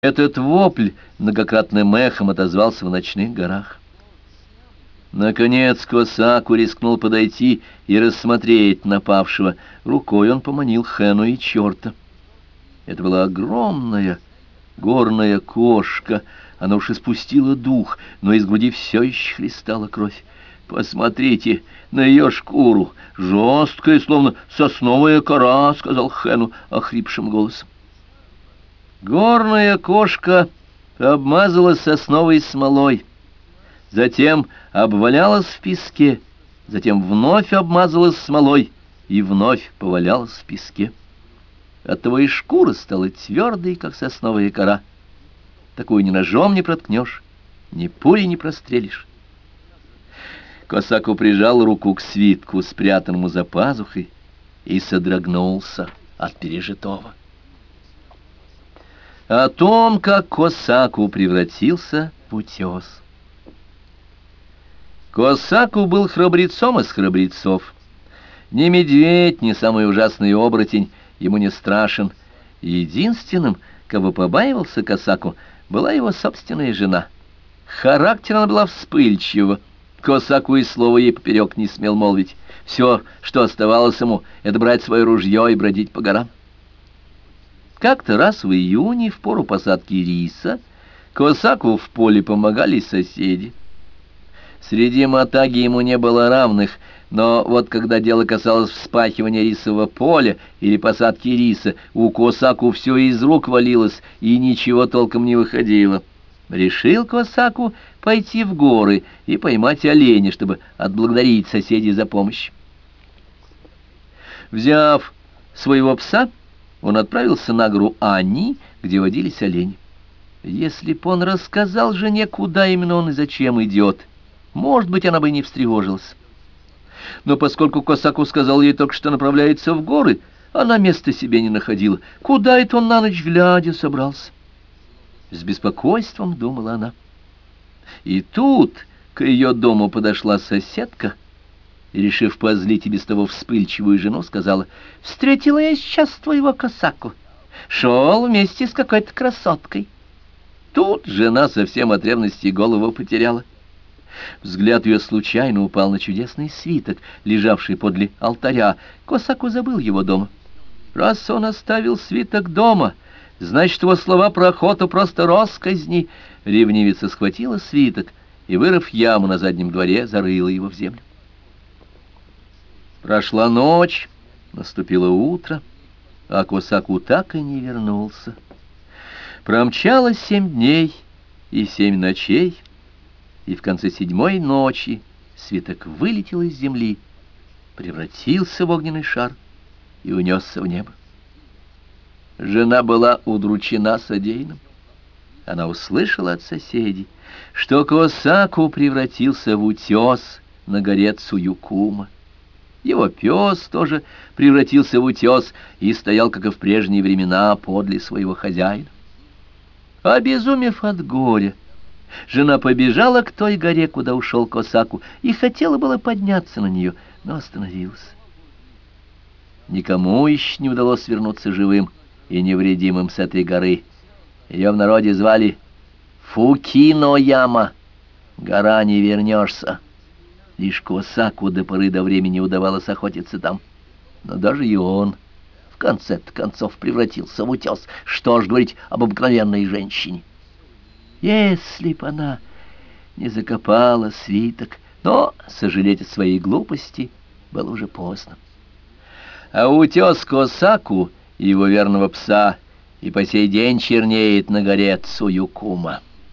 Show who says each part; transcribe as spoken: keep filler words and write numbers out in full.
Speaker 1: Этот вопль многократным эхом отозвался в ночных горах. Наконец Косаку рискнул подойти и рассмотреть напавшего. Рукой он поманил Хэну и черта. Это была огромная горная кошка. Она уж испустила дух, но из груди все еще хлестала кровь. «Посмотрите на ее шкуру, жесткая, словно сосновая кора», — сказал Хэну охрипшим голосом. Горная кошка обмазалась сосновой смолой, затем обвалялась в песке, затем вновь обмазалась смолой и вновь повалялась в песке. Оттого и шкура стала твердой, как сосновая кора. Такую ни ножом не проткнешь, ни пулей не прострелишь. Косаку прижал руку к свитку, спрятанному за пазухой, и содрогнулся от пережитого. О том, как Косаку превратился в утес. Косаку был храбрецом из храбрецов. Ни медведь, ни самый ужасный оборотень ему не страшен. Единственным, кого побаивался Косаку, была его собственная жена. Характер она была вспыльчива. Косаку и слова ей поперек не смел молвить. Все, что оставалось ему, это брать свое ружье и бродить по горам. Как-то раз в июне, в пору посадки риса, Косаку в поле помогали соседи. Среди мотаги ему не было равных, но вот когда дело касалось вспахивания рисового поля или посадки риса, у Косаку все из рук валилось и ничего толком не выходило. Решил Косаку пойти в горы и поймать оленя, чтобы отблагодарить соседей за помощь. Взяв своего пса, он отправился на гору Ани, где водились олени. Если б он рассказал жене, куда именно он и зачем идет, может быть, она бы не встревожилась. Но поскольку Косаку сказал ей только, что направляется в горы, она места себе не находила. Куда это он на ночь глядя собрался? С беспокойством думала она. И тут к ее дому подошла соседка, и, решив позлить и без того вспыльчивую жену, сказала: «Встретила я сейчас твоего Косаку. Шел вместе с какой-то красоткой». Тут жена совсем от ревности голову потеряла. Взгляд ее случайно упал на чудесный свиток, лежавший подле алтаря. Косаку забыл его дома. Раз он оставил свиток дома, значит, его слова про охоту просто россказни. Ревнивица схватила свиток и, вырыв яму на заднем дворе, зарыла его в землю. Прошла ночь, наступило утро, а Косаку так и не вернулся. Промчалось семь дней и семь ночей, и в конце седьмой ночи свиток вылетел из земли, превратился в огненный шар и унесся в небо. Жена была удручена содеянным. Она услышала от соседей, что Косаку превратился в утес на горе Цуюкума. Его пес тоже превратился в утес и стоял, как и в прежние времена, подле своего хозяина. Обезумев от горя, жена побежала к той горе, куда ушел Косаку, и хотела было подняться на нее, но остановилась. Никому еще не удалось вернуться живым и невредимым с этой горы. Ее в народе звали Фукино-яма, гора не вернешься. Лишь Косаку до поры до времени удавалось охотиться там. Но даже и он в конце-то концов превратился в утес. Что ж говорить об обыкновенной женщине? Если б она не закопала свиток, но сожалеть о своей глупости было уже поздно. А утес Косаку и его верного пса и по сей день чернеет на горе Цуюкума.